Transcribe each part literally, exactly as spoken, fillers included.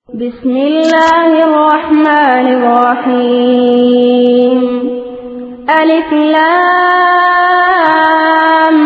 بسم الله الرحمن الرحيم. ألف لام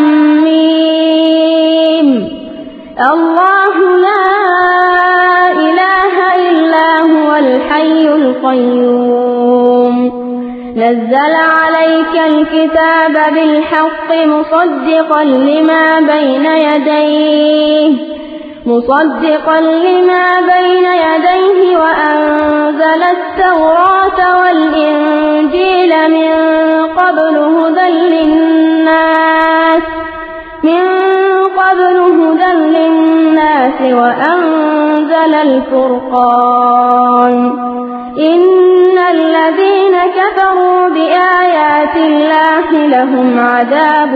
ميم. الله لا إله إلا هو الحي القيوم. نزل عليك الكتاب بالحق مصدقا لما بين يديه مصدقا لما بين يديه وأنزل التوراة والإنجيل من قبل هدى للناس من قبل هدى للناس وأنزل الفرقان. إن الذين كفروا بآيات الله لهم عذاب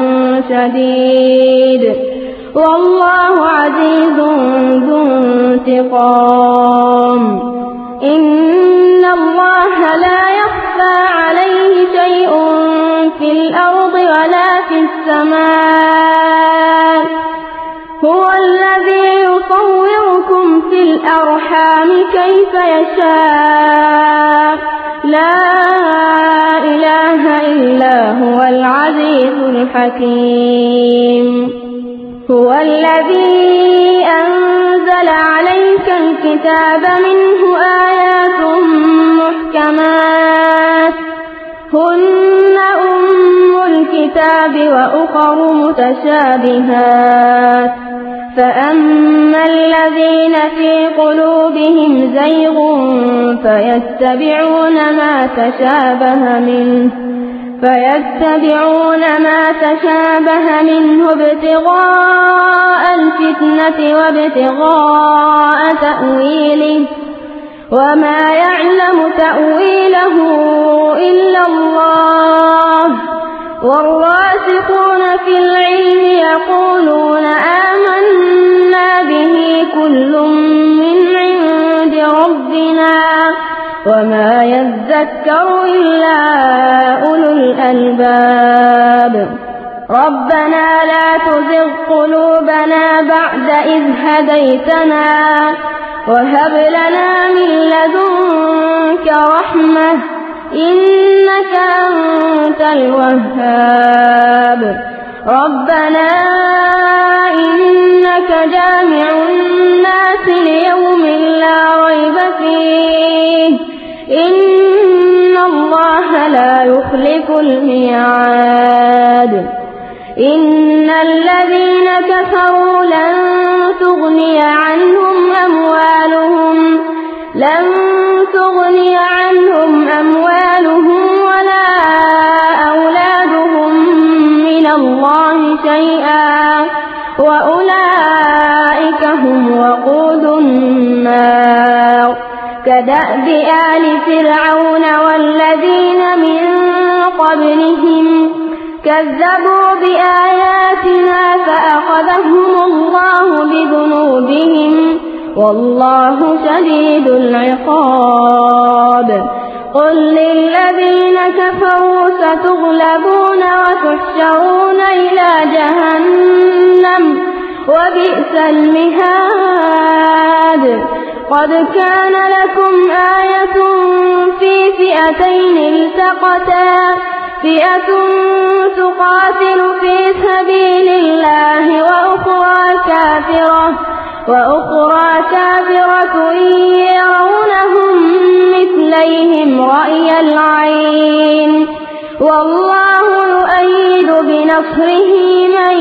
شديد والله عزيز ذو انتقام. إن الله لا يخفى عليه شيء في الأرض ولا في السماء. هو الذي يصوركم في الأرحام كيف يشاء. لا إله إلا هو العزيز الحكيم. هو الذي أنزل عليك الكتاب منه آيات محكمات هن أم الكتاب وأخر متشابهات. فأما الذين في قلوبهم زيغ فيتبعون ما تشابه منه فيتبعون ما تشابه منه ابتغاء الفتنة وابتغاء تأويله وما يعلم تأويله إلا الله. والراسخون في العلم يقولون آمنا به كل من عند ربنا وما يذكر إلا أولو الألباب. ربنا لا تزغ قلوبنا بعد إذ هديتنا وهب لنا من لدنك رحمة إنك أنت الوهاب. ربنا إنك جامع الناس ليوم لا ريب فيه إن الله لا يخلف الميعاد. إن الذين كفروا لن تغني عنهم أموالهم لن تغني عنهم أموالهم ولا أولادهم من الله شيئا وأولئك هم وقود النار. كدأب آل فرعون والذين من قبلهم كذبوا بآياتنا فأخذهم الله بذنوبهم والله شديد العقاب. قل للذين كفروا ستغلبون وتحشرون إلى جهنم وبئس المهاد. قد كان لكم آية في فئتين التقتا فئة تقاتل في سبيل الله وأخرى كافرة وأخرى كافرة يرونهم مثليهم رأي العين والله يؤيد بنصره من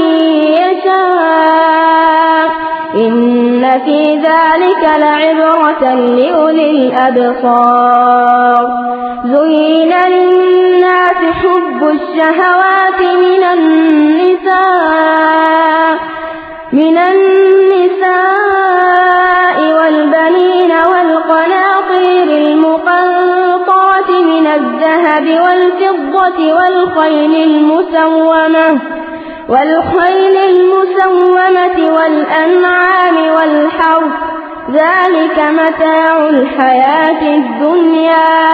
يشاء. إن في ذلك لعبرة لأولي الأبصار. زين للناس حب الشهوات من النساء من النساء والبنين والقناطير المقنطرة من الذهب والفضة والخيل المسومة والخيل المسومة والأنعام والحرث ذلك متاع الحياة الدنيا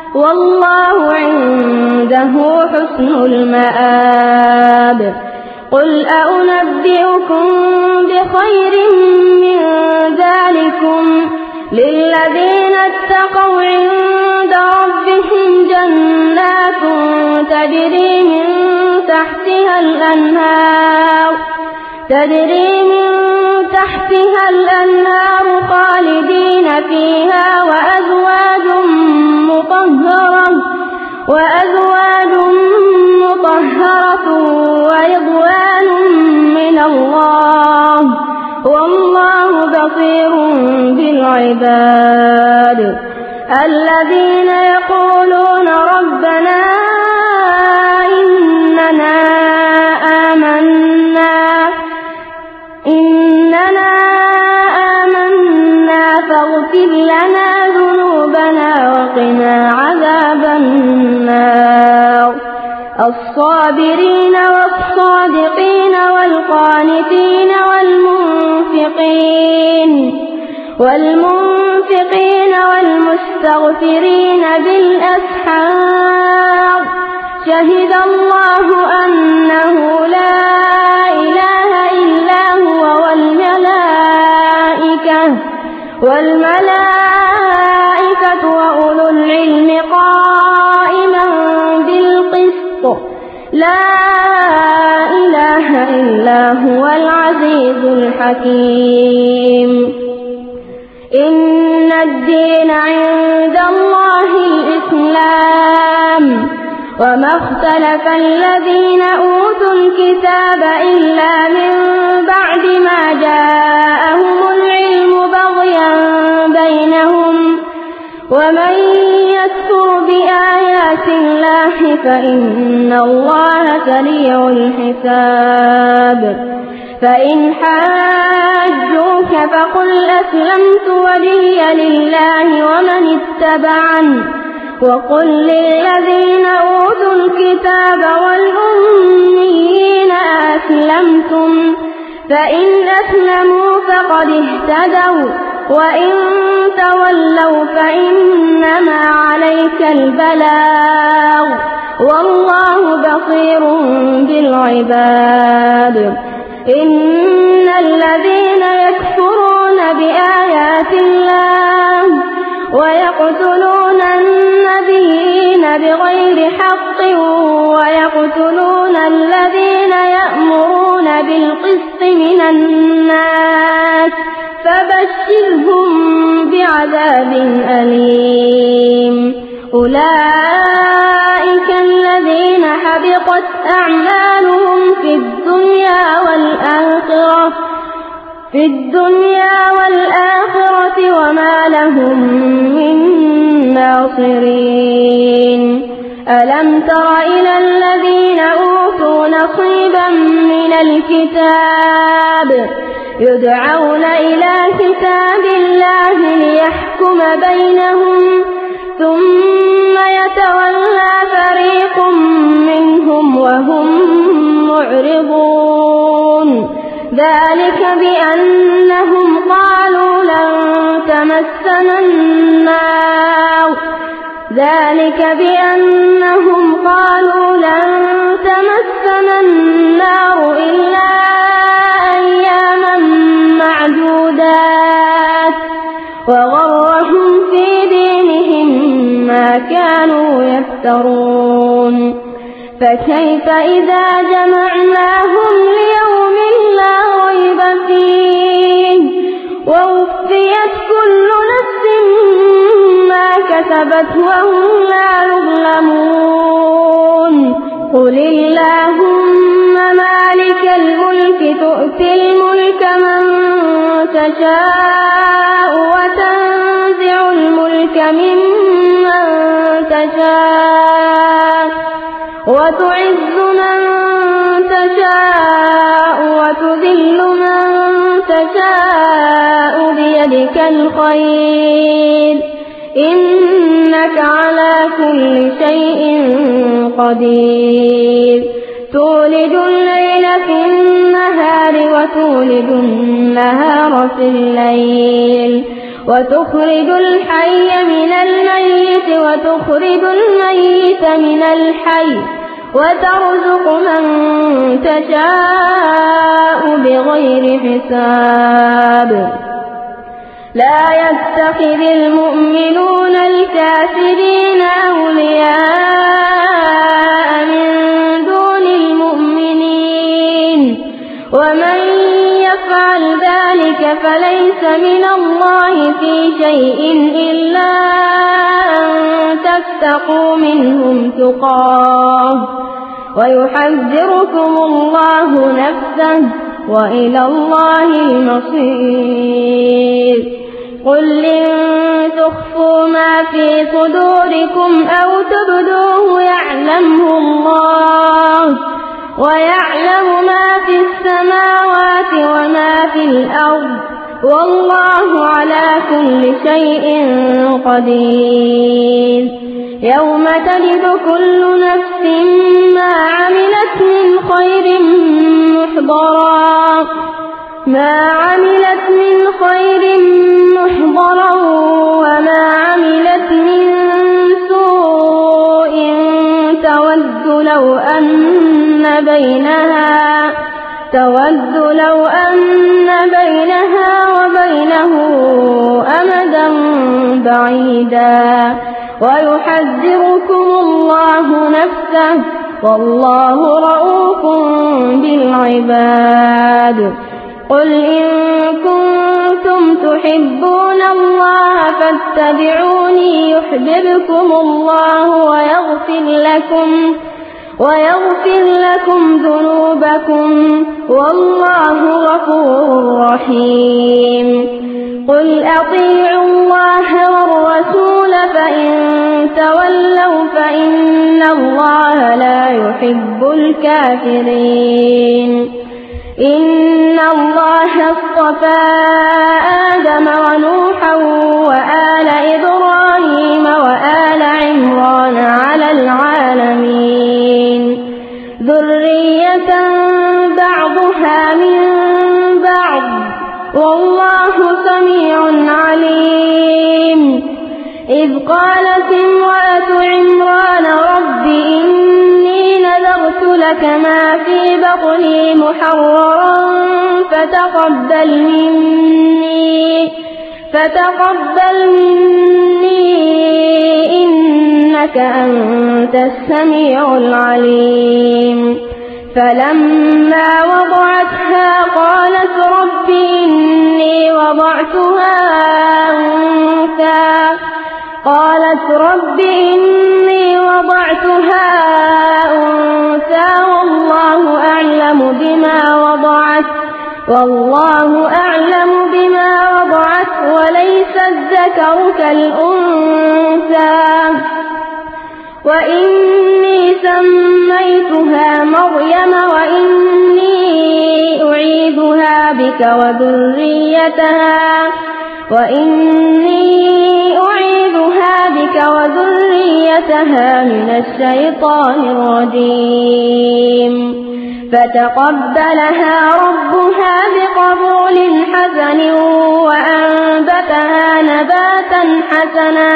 والله عنده حسن المآب. قل أنبئكم بخير من ذلكم للذين اتقوا عند ربهم جنات تجري من تحتها الأنهار تجري من تحتها الأنهار خالدين فيها وأزواج مطهرة وأزواج مطهرة ورضوان من الله والله بصير بالعباد الذين يقولون ربنا إننا آمنا إننا آمنا فاغفر لنا ذنوبنا وقنا عذاب النار الصابرين والصادقين والقانتين والمنفقين والمنفقين والمستغفرين بالأسحار شهد الله أنه لا إله إلا هو والملائكة والملائكة وأولو العلم قائما بالقسط لا إله إلا هو العزيز الحكيم إن الدين عند الله الإسلام وما اختلف الذين أوتوا الكتاب إلا من بعد ما جاءهم العلم بغيا بينهم ومن يكفر بآيات الله فإن الله سريع الحساب فإن حاجوك فقل أسلمت وجهي لله ومن اتبعني وقل للذين أوتوا الكتاب والأميين أسلمتم فإن أسلموا فقد اهتدوا وإن تولوا فإنما عليك البلاغ والله بصير بالعباد إن الذين يكفرون بآيات الله ويقتلون النبيين بغير حق ويقتلون الذين يأمرون بالقسط من الناس فبشرهم بعذاب أليم أولئك الذين حبطت أعمالهم في الدنيا والآخرة في الدنيا والآخرة وما لهم من ناصرين ألم تر إلى الذين أوتوا نصيبا من الكتاب يدعون إلى كتاب الله ليحكم بينهم ثم يتولى فريق منهم وهم معرضون ذلك بأنهم قالوا لن تمسنا النار ذلك بأنهم قالوا لن تمسنا النار إلا أياما معدودات وغرهم في دينهم ما كانوا يفترون فكيف إذا جمعناهم ليوم لا ريب فيه ووفيت كل نفس ما كسبت وهم لا يظلمون قل اللهم مالك الملك تؤتي الملك من تشاء وتنزع الملك ممن تشاء وتعز من تشاء وتذل من تشاء بيدك الخير إنك على كل شيء قدير تولج الليل في النهار وتولج النهار في الليل وتخرج الحي من الميت وتخرج الميت من الحي وترزق من تشاء بغير حساب لا يتخذ المؤمنون الكافرين أولياء من دون المؤمنين ومن يفعل ذلك فليس من الله في شيء إلا أن تتقوا منهم تقاه ويحذركم الله نفسه وإلى الله المصير قل إن تخفوا ما في صدوركم أو تبدوه يعلمه الله ويعلم ما في السماوات وما في الأرض والله على كل شيء قدير يوم تجد كل نفس ما عملت من خير محضرا ما عملت من خير محضرا وما عملت من سوء تود لو أن بينها تود لو أن بينها وبينه أمدا بعيدا ويحذركم الله نفسه والله رؤوف بالعباد قل إن كنتم تحبون الله فاتبعوني يحببكم الله ويغفر لكم ويغفر لكم ذنوبكم والله غفور رحيم قل أطيعوا الله والرسول فإن تولوا فإن الله لا يحب الكافرين إن الله اصطفى آدم ونوحا وآل إبراهيم وآل عمران على العالمين ذرية بعضها من بعض والله سميع عليم إذ قالت امرأة عمران رب إني نذرت لك ما في بطني محررا فتقبل مني فتقبل مني إنك أنت السميع العليم فلما وضعتها قالت رب إني وضعتها أنثى قالت رب إني وضعتها أنثى والله أعلم بما وضعت والله أعلم بما وضعت وليس الذكر كالأنثى وإني سميتها مريم وإني أعيذها بك وذريتها وإني أعيذها بك وذريتها من الشيطان الرجيم فتقبلها ربها بقبول حسن وأنبتها نباتا حسنا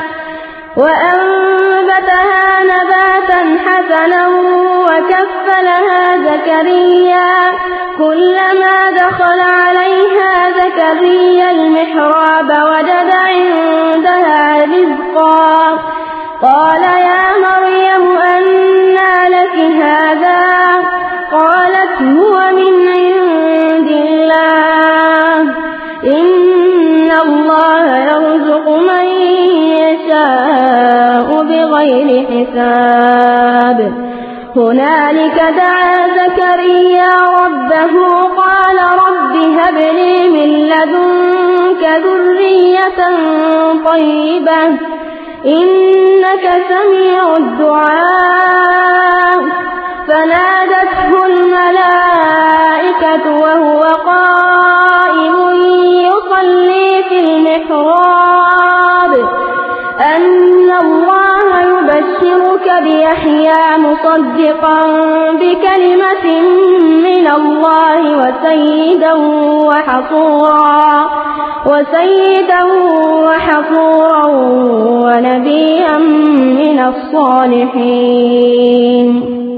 وأنبتها نباتا حسنا وكفلها زكريا كلما دخل عليها زكريا المحراب وجد عندها رزقا قال يا مريم أنى لك هذا قالت هو من عند الله إن الله يرزق من يشاء بغير حساب هنالك دعا زكريا ربه قال رب هب لي من لدنك ذرية طيبة إنك سميع الدعاء فنادته الملائكة وهو قائم يصلي في المحراب أن الله يبشرك بيحيى مصدقا بكلمة من الله وسيدا وحصورا وسيدا وحصورا ونبيا من الصالحين.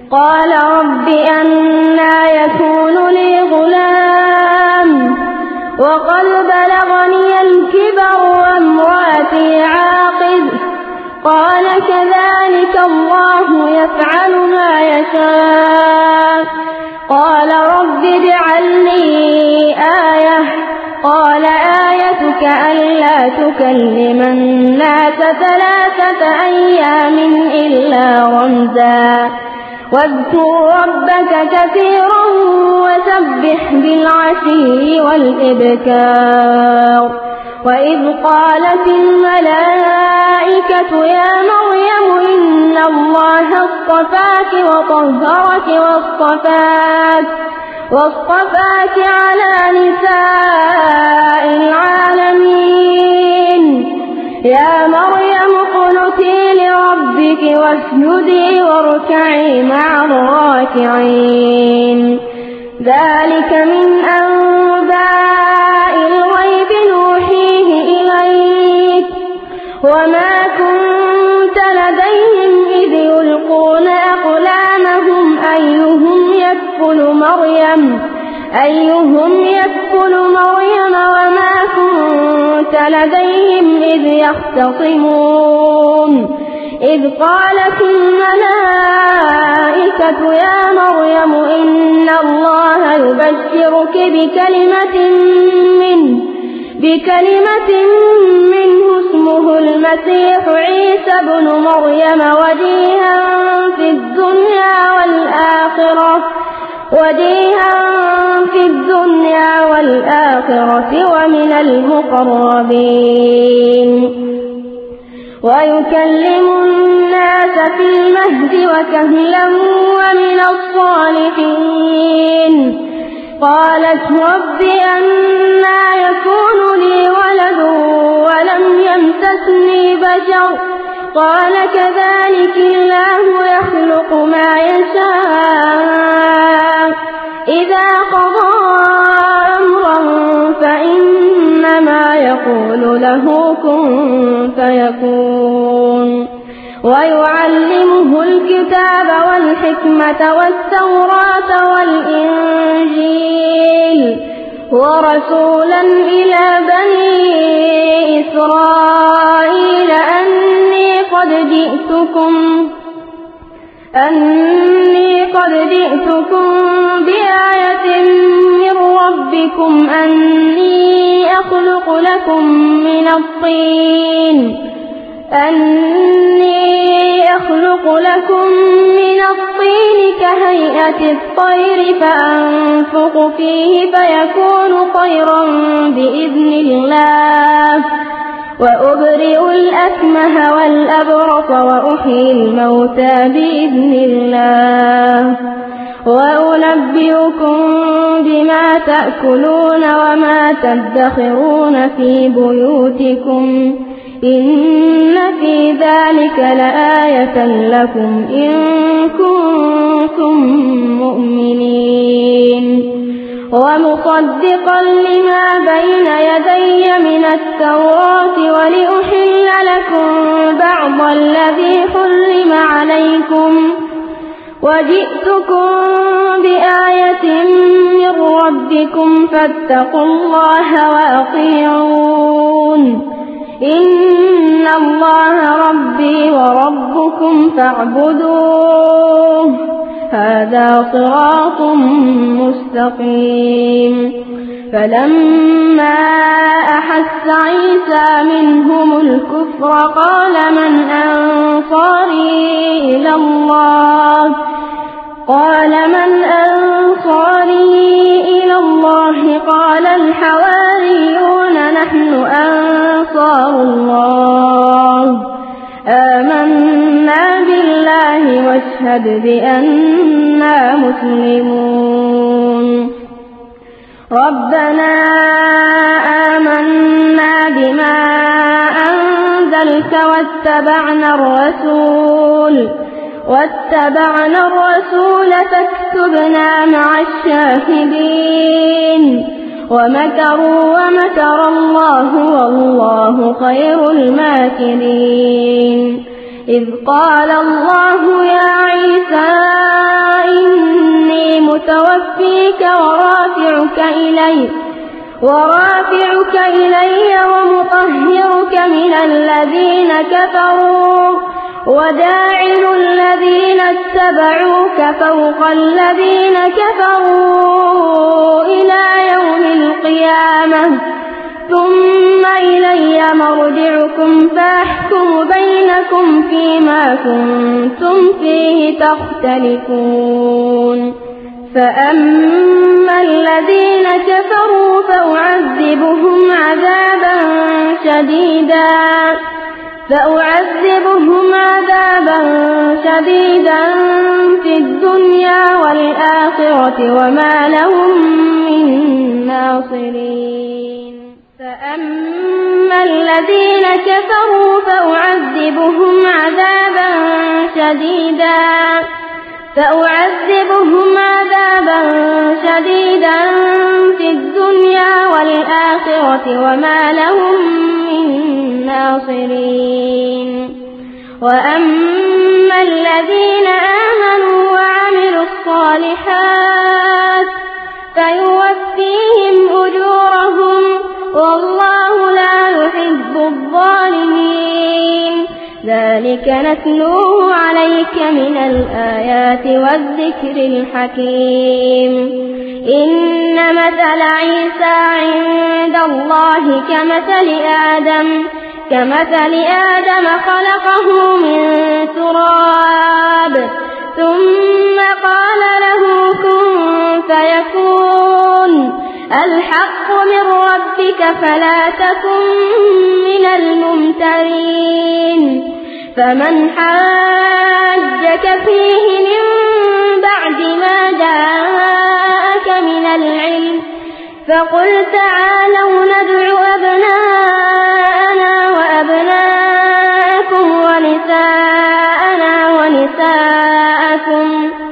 قال رب أنى يكون لي غلام وقد بلغني الكبر وامرأتي عاقر قال كذلك الله يفعل ما يشاء قال رب اجعل لي آية قال آيتك ألا تكلم الناس ثلاثة أيام إلا رمزا واذكر ربك كثيرا وسبح بالعشي والإبكار وإذ قالت الملائكة يا مريم إن الله اصطفاك وطهرك واصطفاك واصطفاك على نساء العالمين يا مريم اقنتي لربك واسجدي واركعي مع الراكعين ذلك من أنباء الغيب نوحيه إليك وما كنت لديهم إذ يلقون أقلامهم أيهم يكفل مريم أيهم يكفل مريم وما كنت لديهم إذ يختصمون إذ قالت الملائكة يا مريم إن الله يبشرك بكلمة منه بكلمة منه اسمه المسيح عيسى ابن مريم وجيها في الدنيا والآخرة وجيها في الدنيا والآخرة ومن المقربين ويكلم الناس في المهد وكهلا ومن الصالحين قالت رب أنى يكون لي ولد ولم يمسسني بشر قال كذلك الله يخلق ما يشاء إذا قضى أمرا فإنما يقول له كن فيكون ويعلمه الكتاب والحكمة والتوراة والإنجيل ورسولا إلى بني إسرائيل أني قد جئتكم أني قد جئتكم بآية من ربكم أني أخلق لكم من الطين أني أخلق لكم من الطين كهيئة الطير فأنفخ فيه فيكون طيرا بإذن الله وأبرئ الأكمه والأبرص وأحيي الموتى بإذن الله وأنبئكم بما تأكلون وما تدخرون في بيوتكم إن في ذلك لآية لكم إن كنتم مؤمنين ومصدقا لما بين يدي من التوراة ولأحل لكم بعض الذي حرم عليكم وجئتكم بآية من ربكم فاتقوا الله وأطيعون إن الله ربي وربكم فاعبدوه هذا صراط مستقيم فلما أحس عيسى منهم الكفر قال من أنصاري إلى الله قال من أنصاري إلى الله قال الحواريون نحن أنصار الله آمنا بالله واشهد بأننا مسلمون ربنا آمنا بما أنزلت واتبعنا الرسول واتبعنا الرسول فاكتبنا مع الشاهدين ومكروا ومكر الله والله خير الماكرين إذ قال الله يا عيسى إني متوفيك ورافعك إلي ورافعك إلي ومطهرك من الذين كفروا وداعل الذين اتبعوك فوق الذين كفروا إلى يوم القيامة ثم إلي مرجعكم فأحكم بينكم فيما كنتم فيه تختلفون فأما الذين كفروا فأعذبهم عذابا شديدا فأعذبهم عذابا شديدا في الدنيا والآخرة وما لهم من ناصرين فأما الذين كفروا فأعذبهم عذابا شديدا فأعذبهم عذابا شديدا في الدنيا والآخرة وما لهم من ناصرين وأما الذين آمنوا وعملوا الصالحات فيوفيهم أجورهم والله لا يحب الظالمين ذلك نتلوه عليك من الآيات والذكر الحكيم إن مثل عيسى عند الله كمثل آدم كمثل آدم خلقه من تراب ثم قال له كن فيكون الحق من ربك فلا تكن من الممترين فمن حاجك فيه من بعد ما جاءك من العلم فقل تعالوا ندع أبناءنا وأبناءكم ونساءنا ونساءكم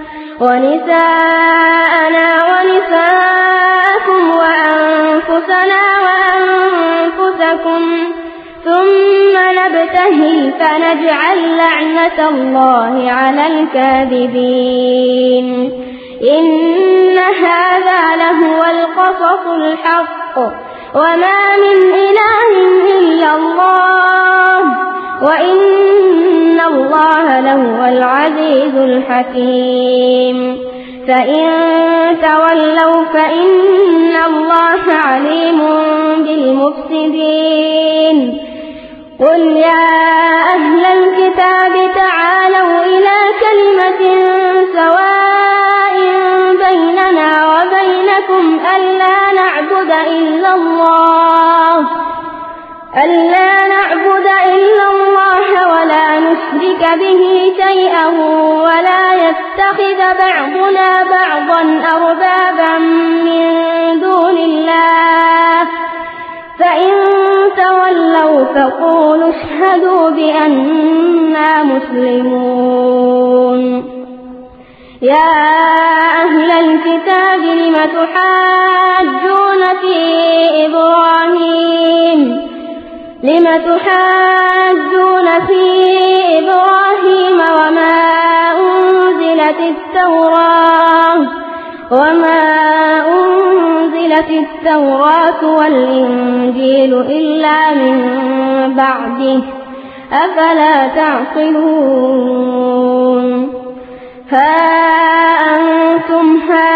ونساءنا ونساءكم وأنفسنا وأنفسكم ثم نبتهل فنجعل لعنة الله على الكاذبين إن هذا لهو القصص الحق وما من إله إلا الله وإن الله لهو العزيز الحكيم فإن تولوا فإن الله عليم بالمفسدين قل يا أهل الكتاب تعالوا إلى كلمة سواء بيننا وبينكم ألا نعبد إلا الله ألا نعبد إلا الله ولا نشرك به شيئا ولا يتخذ بعضنا بعضا أربابا من دون الله فإن تولوا فقولوا اشهدوا بأننا مسلمون يا أهل الكتاب لم تحاجون في إبراهيم لم تحاجون في إبراهيم وما أنزلت التوراة وما أنزلت التوراة والإنجيل إلا من بعده أفلا تعقلون ها أنتم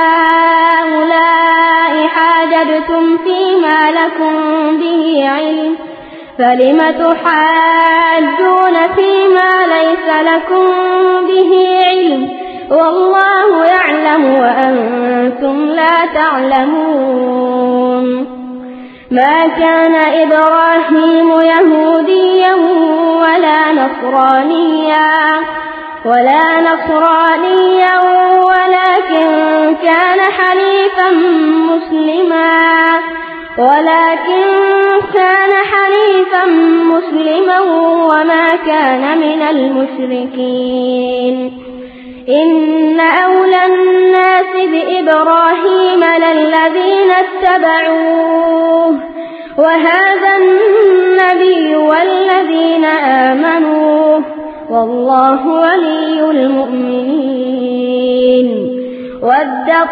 هؤلاء حاججتم فيما لكم به علم فلم تحاجون فيما ليس لكم به علم والله يعلم وأنتم لا تعلمون ما كان إبراهيم يهوديا ولا نصرانيا ولا نصرانيا ولكن كان حنيفا مسلما ولكن كان حنيفا مسلما وما كان من المشركين إن أولى الناس بإبراهيم للذين اتبعوه وهذا النبي والذين آمنوا والله ولي المؤمنين. ودت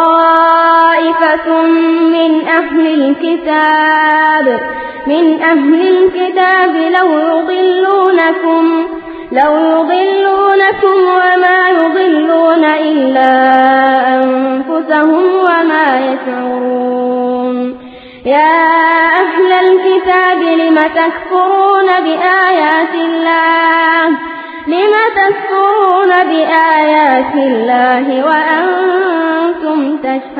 طائفة من أهل الكتاب من أهل الكتاب لو يضلونكم لو يضلونكم وما يضلون إلا أنفسهم وما يشعرون. يا أهل الكتاب لم تكفرون بآيات الله لم تكفرون بآيات الله وأنتم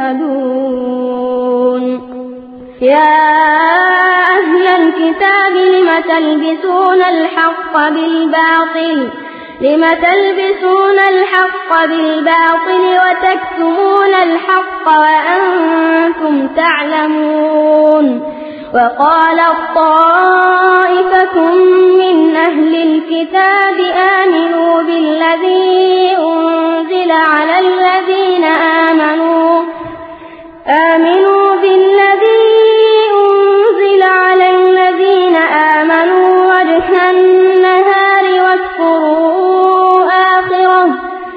تشهدون. يا أهل الكتاب لم تلبسون الحق بالباطل لم تلبسون الحق بالباطل وتكتمون الحق وأنتم تعلمون. وقالت طائفة من أهل الكتاب آمنوا بالذي أنزل على الذين آمنوا آمنوا بالذي أنزل على الذين آمنوا وجه النهار واكفروا آخره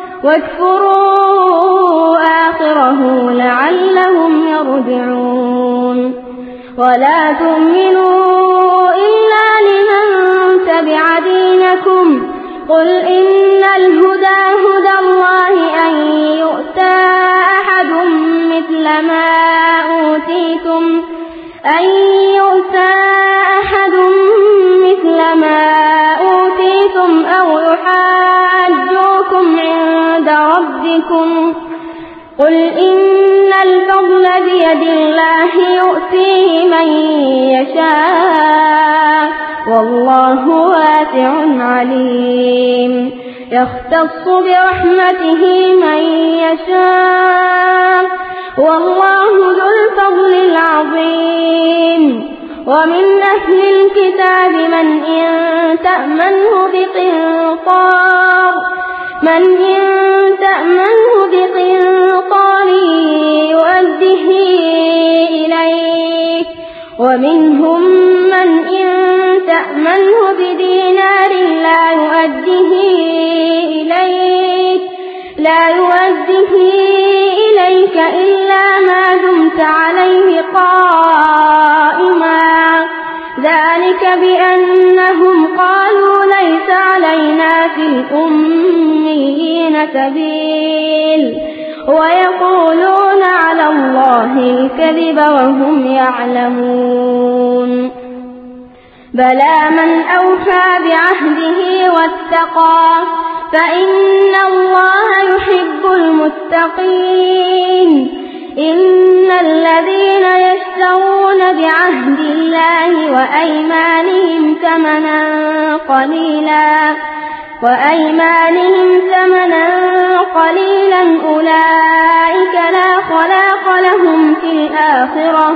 واكفروا آخره لعلهم يرجعون. ولا تؤمنوا إلا لمن تبع دينكم قل إن الهدى هدى الله أن يؤتى أحد مثل ما أوتيتم أن يؤتى أحد مثل ما أوتيتم أو يحاجوكم عند ربكم قل إن الفضل بيد الله يؤتيه من يشاء والله واسع عليم. يختص برحمته من يشاء والله ذو الفضل العظيم. ومن أهل الكتاب من إن تأمنه بقنطار من إن تأمنه بقنطار يؤده إليك ومنهم من إن تأمنه بدينار لا يؤده إليك لا يؤده إليك إلا ما دمت عليه قائما ذلك بأنهم قالوا ليس علينا في الأميين سبيل ويقولون على الله الكذب وهم يعلمون. بلى من أوفى بعهده واتقى فإن الله يحب المتقين. إن الذين يشترون بعهد الله وأيمانهم ثمنا قليلا وأيمانهم ثمنا قليلا أولئك لا خلاق لهم في الآخرة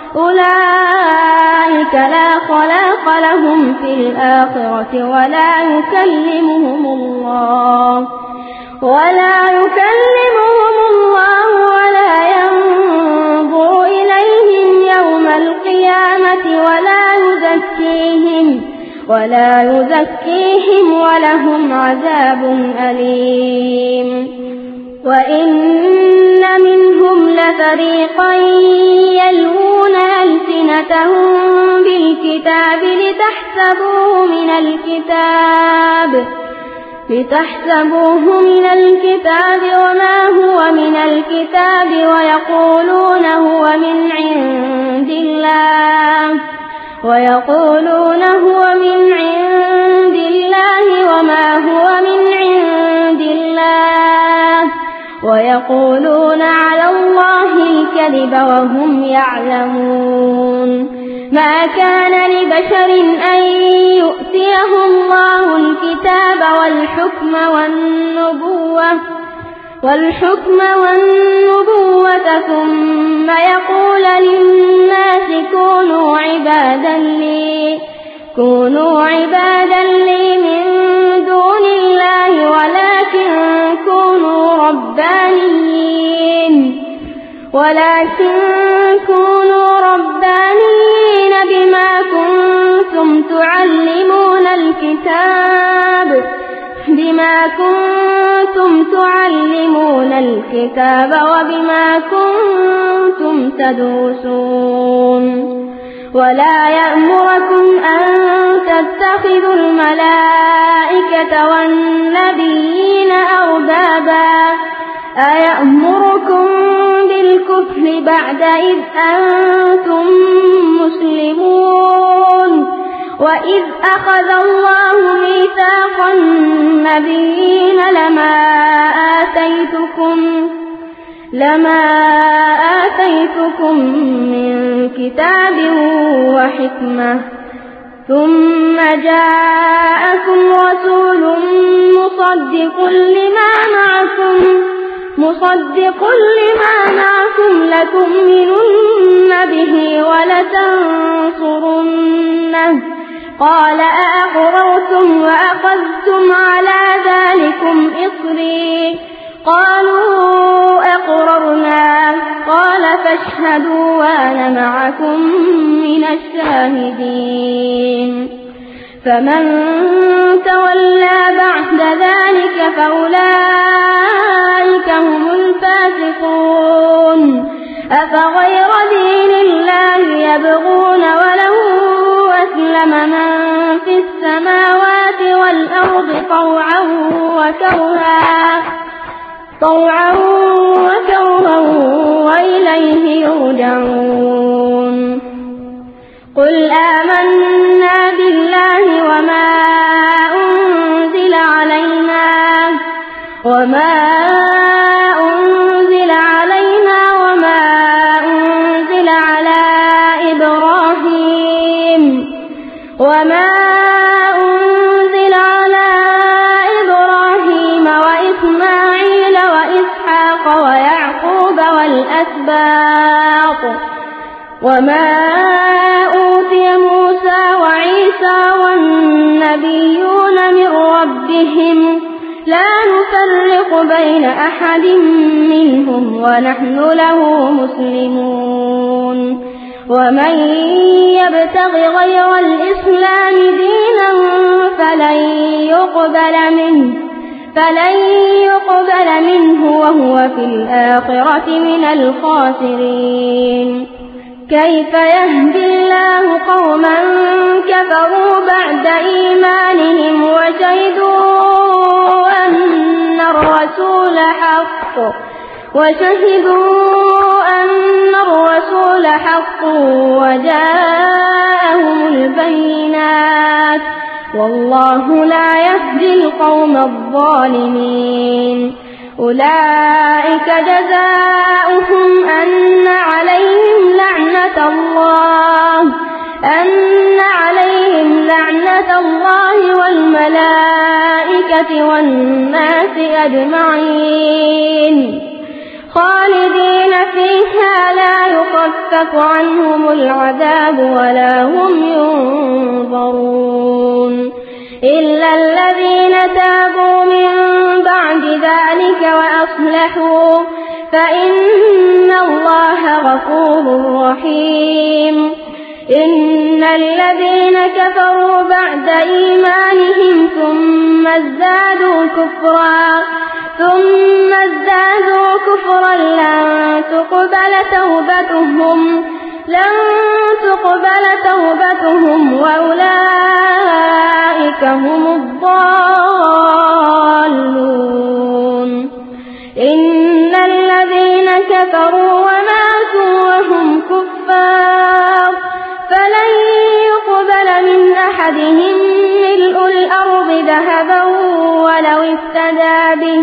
أولئك لا خلاق لهم في الآخرة ولا يكلمهم الله ولا يكلمهم الله ولا ينظر إليهم يوم القيامة ولا يزكيهم ولا يزكيهم ولهم عذاب أليم. وإن منهم لفريقا يلوون ألسنتهم بالكتاب لتحسبوه من الكتاب لتحسبوه من الكتاب وما هو من الكتاب ويقولون هو من عند الله ويقولون هو من عند الله وما هو من عند الله ويقولون على الله الكذب وهم يعلمون. ما كان لبشر أن يؤتيه الله الكتاب والحكم والنبوة والحكم والنبوة ثم يقول للناس كونوا عبادا لي كونوا عبادا لي من دون الله ولكن كونوا ربانيين ولكن كونوا ربانيين بما كنتم تعلمون الكتاب بما كنتم تعلمون الكتاب وبما كنتم تدرسون ولا يأمركم أن تتخذوا الملائكة والنبيين أربابا أيأمركم بالكفر بعد إذ أنتم مسلمون وإذ أخذ الله ميثاق النبيين لما آتيتكم لما آتيتكم من كتاب وحكمة ثم جاءكم رسول مصدق لما معكم مصدق لما معكم لتؤمنن به ولتنصرنه قال أأقررتم وأخذتم على ذلكم إصري قالوا أقررنا قال فاشهدوا وأنا معكم من الشاهدين فمن تولى بعد ذلك فأولئك هم الفاسقون أفغير دين الله يبغون وله أسلم من في السماوات والأرض طوعا وكرها طوعا وكرها وإليه يرجعون قل آمنا بالله وما أنزل علينا وما أنزل علينا وما أنزل على إبراهيم وما أنزل على إبراهيم وإسماعيل وإسحاق ويعقوب والأسباط وما أوتي موسى وعيسى والنبيون من ربهم لا نفرق بين أحد منهم ونحن له مسلمون ومن يبتغ غير الإسلام دينا فلن يقبل منه فلن يقبل منه وهو في الآخرة من الخاسرين كيف يهدي الله قوما كفروا بعد إيمانهم وشهدوا أن الرسول حق وشهدوا أن الرسول حق وجاءهم البينات والله لا يهدي القوم الظالمين أولئك جزاؤهم أن عليهم لعنة الله أن عليهم لعنة الله والملائكة والناس أجمعين خالدين فيها لا يخفف عنهم العذاب ولا هم ينظرون إلا الذين تابوا من بعد ذلك وأصلحوا فإن الله غفور رحيم إن الذين كفروا بعد إيمانهم ثم ازدادوا كفرا ثم ازدادوا كفرا لن تقبل توبتهم لن تقبل توبتهم وأولئك هم الضالون إن الذين كفروا وماتوا وهم كفار فلن يقبل من أحدهم ملء الأرض ذهبا ولو افتدى به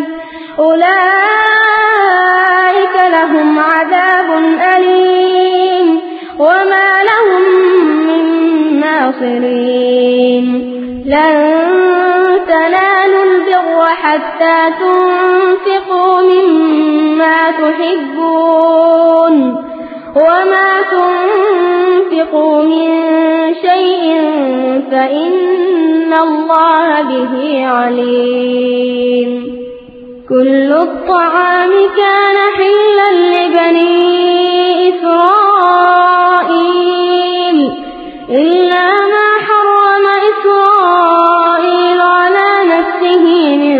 أولئك لهم عذاب أليم وما لهم من ناصرين لن تنالوا البر حتى تنفقوا مما تحبون وما تنفقوا من شيء فإن الله به عليم كل الطعام كان حلا لبني إسرائيل إلا ما حرم إسرائيل على نفسه من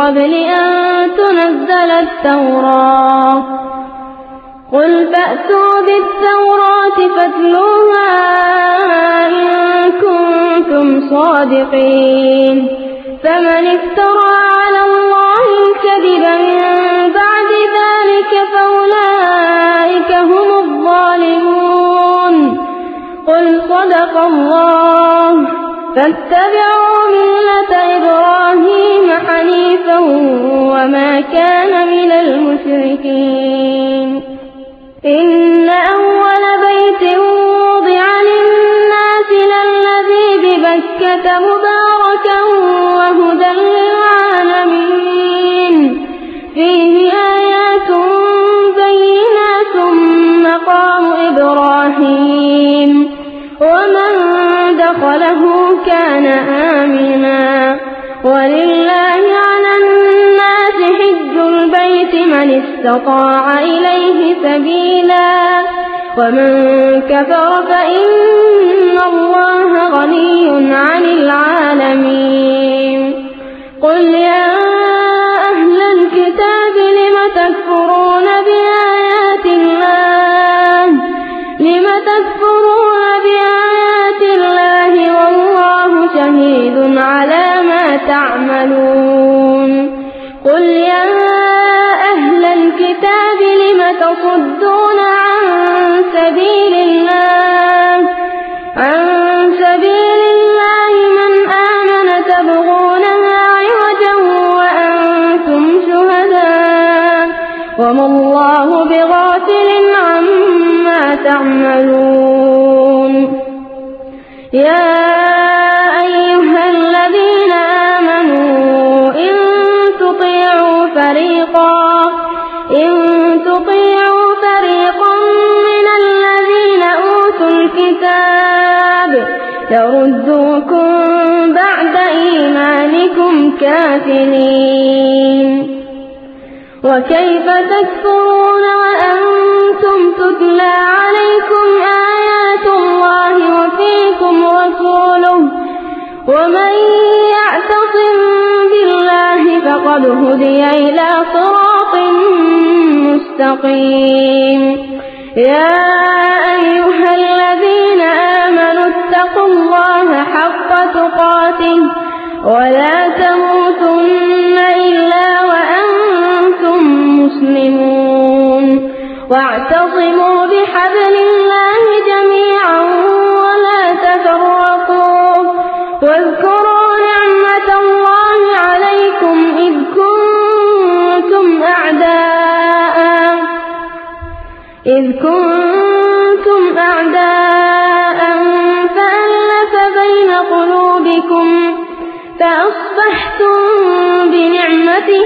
قبل أن تنزل التوراة قل فأتوا بالتوراة فاتلوها إن كنتم صادقين فمن افترى على الله الكذب من بعد ذلك فأولئك هم الظالمون قل صدق الله فاتبعوا ملة إبراهيم حنيفا وما كان من المشركين إن أول بيت وضع للناس للذي ببكة مباركا وهدى للعالمين فيه آيات بينات مقام إبراهيم ومن دخله كان آمنا ولله على الناس حج البيت من استطاع إليه سبيلا ومن كفر فإن الله غني عن العالمين قل يا أهل الكتاب لم تكفرون بآيات الله لم تكفرون بآيات الله والله شهيد على ما تعملون قل يا أهل الكتاب لم تصدون عن سبيل الله عن سبيل الله من آمن تبغونها عوجا وأنتم شهداء وما الله بغافل عما تعملون يا أيها الذين آمنوا إن تطيعوا فريقا إن تطيعوا فريقا من الذين أوتوا الكتاب يردوكم بعد إيمانكم كافرين وكيف تكفرون وأنتم تتلى عليكم آيات الله وفيكم رسوله ومن يعتصم بالله فقد هدي إلى صراط مستقيم يا أيها الذين آمنوا اتقوا الله حق تقاته ولا تموتن إلا وأنتم مسلمون واعتصموا بحبل الله جميعا ولا تفرقوا واذكروا نعمة الله عليكم إذ كنتم أعداء إذ كنتم أعداء فألف بين قلوبكم فأصبحتم بنعمته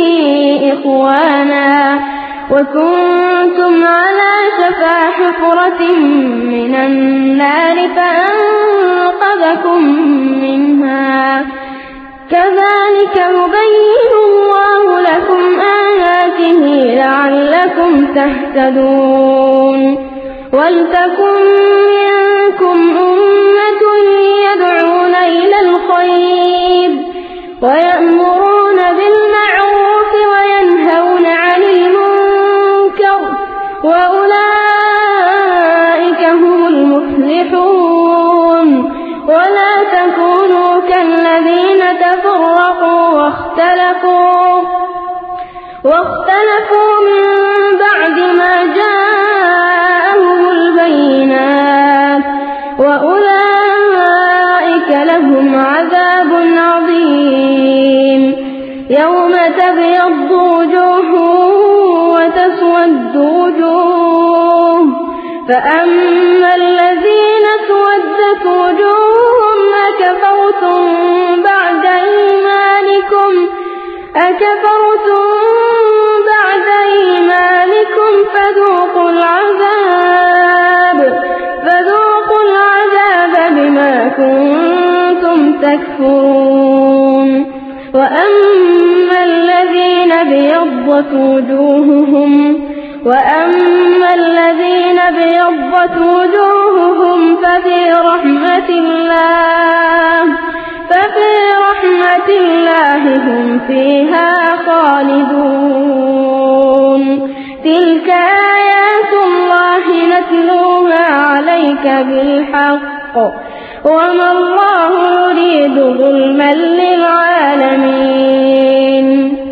إخوانا وكنتم على شفا حفرة من النار فأنقذكم منها كذلك يبين الله لكم آياته لعلكم تهتدون ولتكن منكم أمة يدعون إلى الخير ويأمرون بالمعروف وينهون عن المنكر وأولئك هم المفلحون ولا تكونوا كالذين تفرقوا واختلفوا واختلفوا من بعد ما جاءهم البينات وأولئك لهم عذاب عظيم يوم تبيض وجوه وتسود وجوه فأما الذين اسودت وجوههم أكفرتم بعد إيمانكم أكفرتم بعد إيمانكم فذوقوا العذاب فذوقوا العذاب بما كنتم تكفرون وأما الذين ابيضت وجوههم وأما الذين ابيضت وجوههم ففي رحمة الله ففي رحمة آيات الله هم فيها خالدون تلك آيات الله نتلوها عليك بالحق وما الله يريد ظلما للعالمين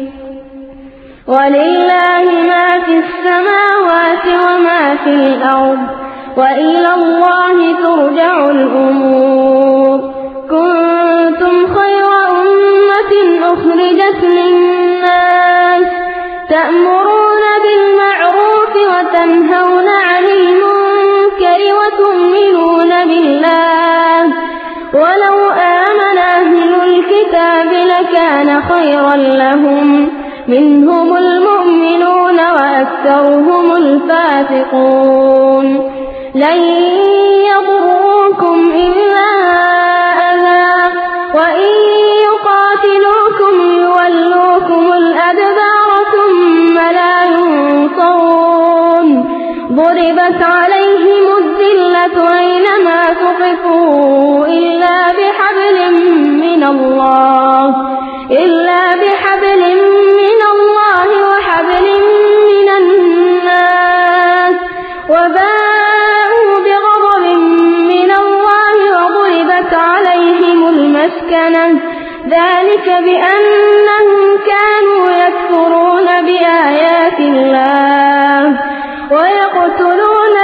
ولله ما في السماوات وما في الأرض وإلى الله ترجع الأمور كنتم خير أمة أخرجت للناس تأمرون بالمعروف وتنهون عن المنكر وتؤمنون بالله ولو آمن أهل الكتاب لكان خيرا لهم منهم المؤمنون وأكثرهم الفاسقون لن يضروكم إلا أذى وإن يقاتلوكم يولوكم الأدبار ثم لا ينصرون ضربت عليهم الذلة أينما ثقفوا إلا بحبل من الله إلا بحبل من الله وحبل من الناس وباءوا بغضب من الله وضربت عليهم المسكنة ذلك بأنهم كانوا يكفرون بآيات الله ويقتلون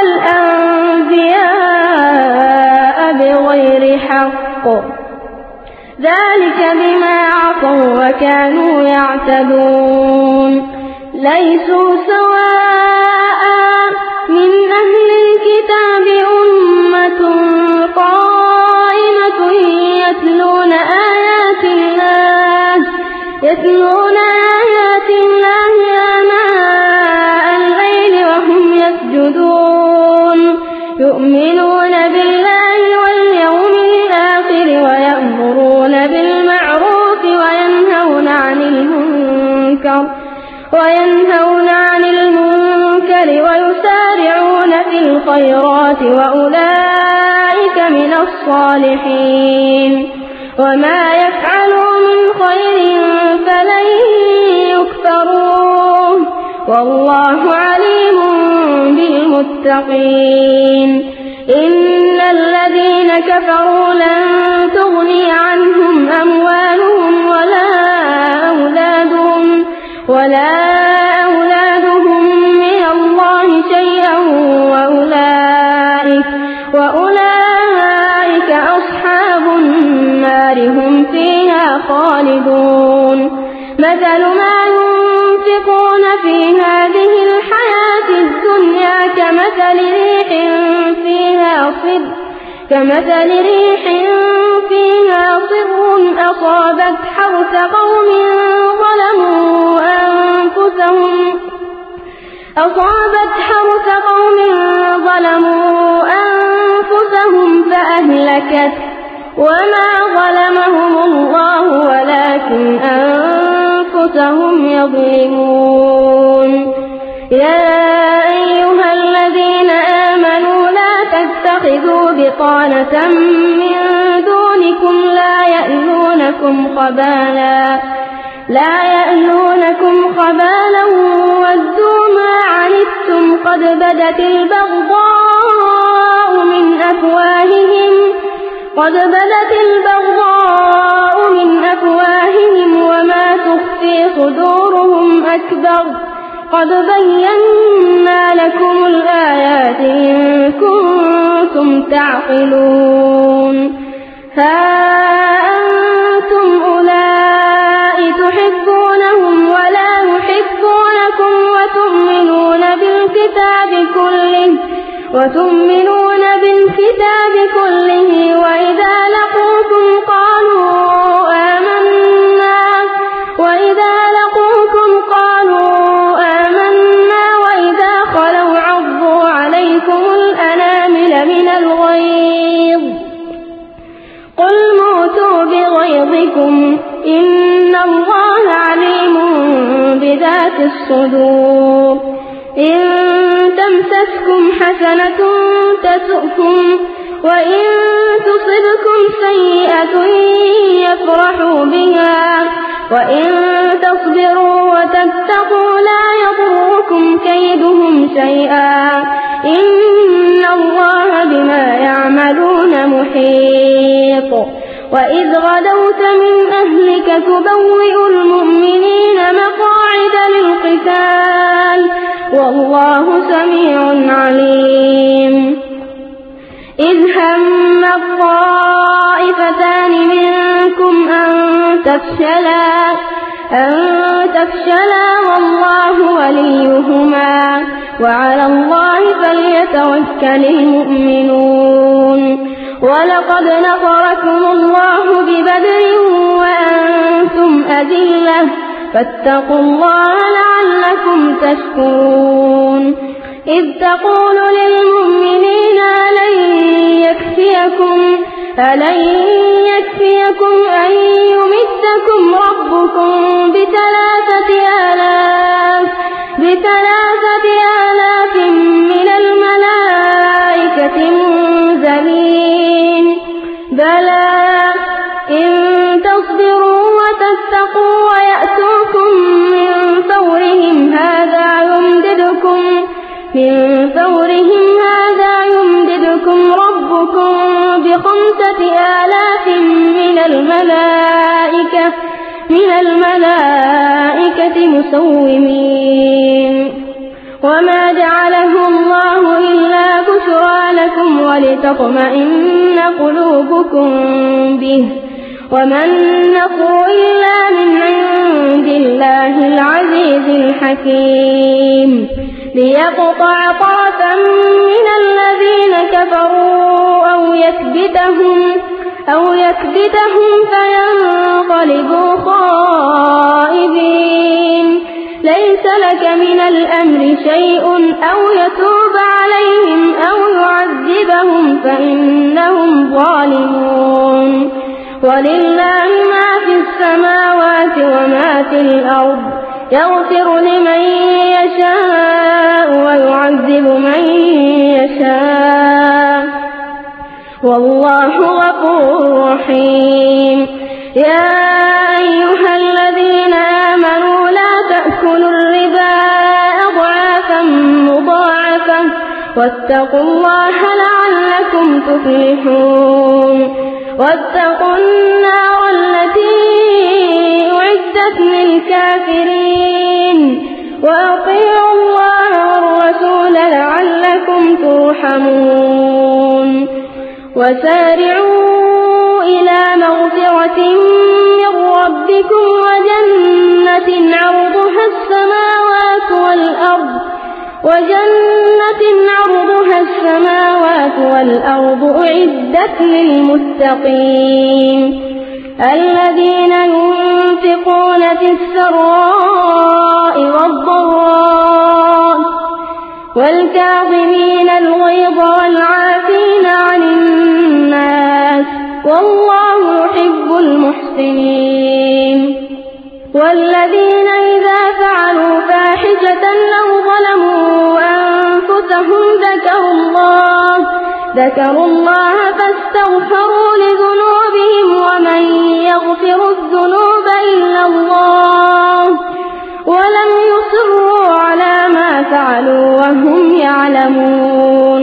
الأنبياء بغير حق ذلك بما عصوا وكانوا يعتدون ليسوا سواء من أهل الكتاب أمة قائمة يتلون آيات الله يتلون آيات الله آناء الليل وهم يسجدون يؤمنون بالله واليوم الآخر ويأمرون بالمعروف وينهون عن المنكر وينهون عن المنكر ويسارعون في الخيرات وأولئك من الصالحين وما يفعلوا من خير فلن يكفروه والله عليم بالمتقين إن الذين كفروا لن تغني عنهم أموالهم ولا أولادهم ولا أولادهم من الله شيئا وأولئك وأولئك أصحاب النار هم فيها خالدون مثل ما ينفقون في هذه الحياة الدنيا كمثل ريح فيها صر كمثل ريح فيها صر أصابت حرث قوم ظلموا أنفسهم أصابت حرث قوم ظلموا أنفسهم فأهلكت وما ظلمهم الله ولكن أنفسهم يظلمون يا أيها الذين آمنوا لا تتخذوا بطانة من دونكم لا يألونكم خبالا لا يألونكم خبالا ودوا ما عنتم قد بدت البغضاء من أفواههم قد بدت البغضاء من أفواههم وما تخفي صدورهم أكبر قد بينا لكم الآيات إن كنتم تعقلون ها أنتم أولئك تحبونهم ولا يحبونكم وتؤمنون بالكتاب كله وتؤمنون بالكتاب كله وإذا لقوكم قالوا آمنا وإذا لقوكم قالوا آمنا وإذا خلوا عضوا عليكم الأنامل من الغيظ قل موتوا بغيظكم إن الله عليم بذات الصدور إن تمسسكم حسنة تسؤكم وإن تصبكم سيئة يفرحوا بها وإن تصبروا وتتقوا لا يضركم كيدهم شيئا إن الله بما يعملون محيط وإذ غدوت من أهلك تبوئ المؤمنين مقاعد للقتال والله سميع عليم إذ هم الطائفتان منكم أن تفشلا أن تفشلا والله وليهما وعلى الله فليتوكل المؤمنون ولقد نصركم الله ببدر وأنتم أذلة فاتقوا الله لعلكم تشكرون إذ تقول للمؤمنين ألن يكفيكم ألن يكفيكم أن يمدكم ربكم بثلاثة آلاف بثلاثة آلاف من الملائكة منزلين بلى إن تصبروا وتتقوا ويأتوكم من فورهم هذا يمددكم من فورهم هذا يمددكم ربكم بخمسة آلاف من الملائكة من الملائكة مسومين وما جعله الله إلا بشرى لكم ولتطمئن قلوبكم به وما النصر إلا من عند الله العزيز الحكيم ليقطع طرفا من الذين كفروا أو يكبتهم أو يكبتهم فينقلبوا خائبين ليس لك من الأمر شيء أو يتوب عليهم أو يعذبهم فإنهم ظالمون ولله ما في السماوات وما في الأرض يغفر لمن يشاء ويعذب من يشاء والله غفور رحيم يا أيها الذين آمنوا لا تأكلوا الربا أضعافا مضاعفة واتقوا الله لعلكم تفلحون واتقوا النار التي أعدت للكافرين وأطيعوا الله والرسول لعلكم ترحمون وسارعوا إلى مغفرة من ربكم وجنة عرضها السماوات والأرض وجنة عرضها السماوات والأرض أعدت للمتقين الذين ينفقون في السراء والضراء والكاظمين الغيظ والعافين عن الناس والله يحب المحسنين والذين إذا فعلوا فاحشة أو ظلموا أنفسهم ذكروا الله ذكروا الله فاستغفروا لذنوبهم ومن يغفر الذنوب إلا الله ولم يصروا على ما فعلوا وهم يعلمون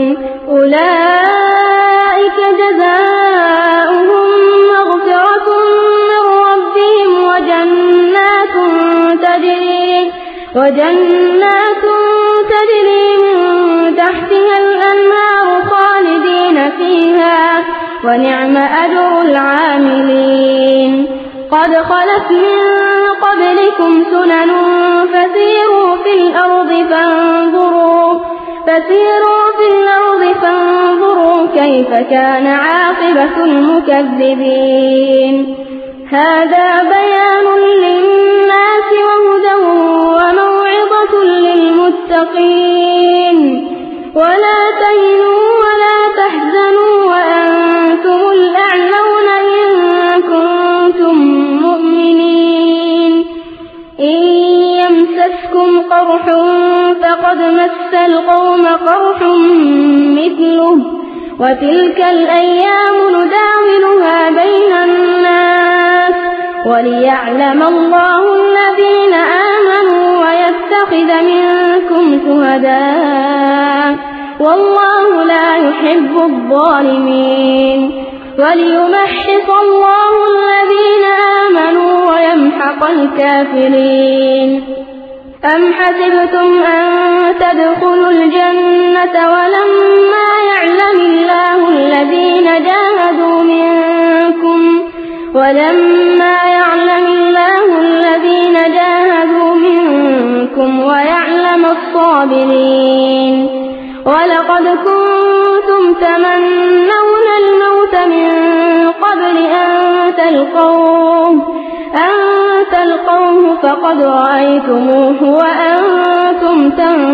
أولئك جزاؤهم مغفرة من ربهم وجنات تجري وجنات تجري من تحتها الأنهار خالدين فيها ونعم أجر العاملين قد خلت من قبلكم سنن فسيروا في الأرض فانظروا فسيروا في الأرض فانظروا كيف كان عاقبة المكذبين هذا بيان للناس وهدى وموعظة للمتقين ولا تهنوا ولا تحزنوا وأنتم الأعلون إن كنتم مؤمنين إن يمسسكم قرح فقد مس القوم قرح مثله وتلك الأيام نداولها بين الناس وليعلم الله الذين آمنوا ويتخذ منكم شهداء والله لا يحب الظالمين وليمحص الله الذين آمنوا ويمحق الكافرين. أم حسبتم أن تدخلوا الجنة ولما يعلم الله الذين جاهدوا منكم ولما يعلم الله الذين جاهدوا منكم ويعلم الصابرين. ولقد كنتم تمنون الموت من قبل أن تلقوه أن تلقوه فقد رأيتموه وأنتم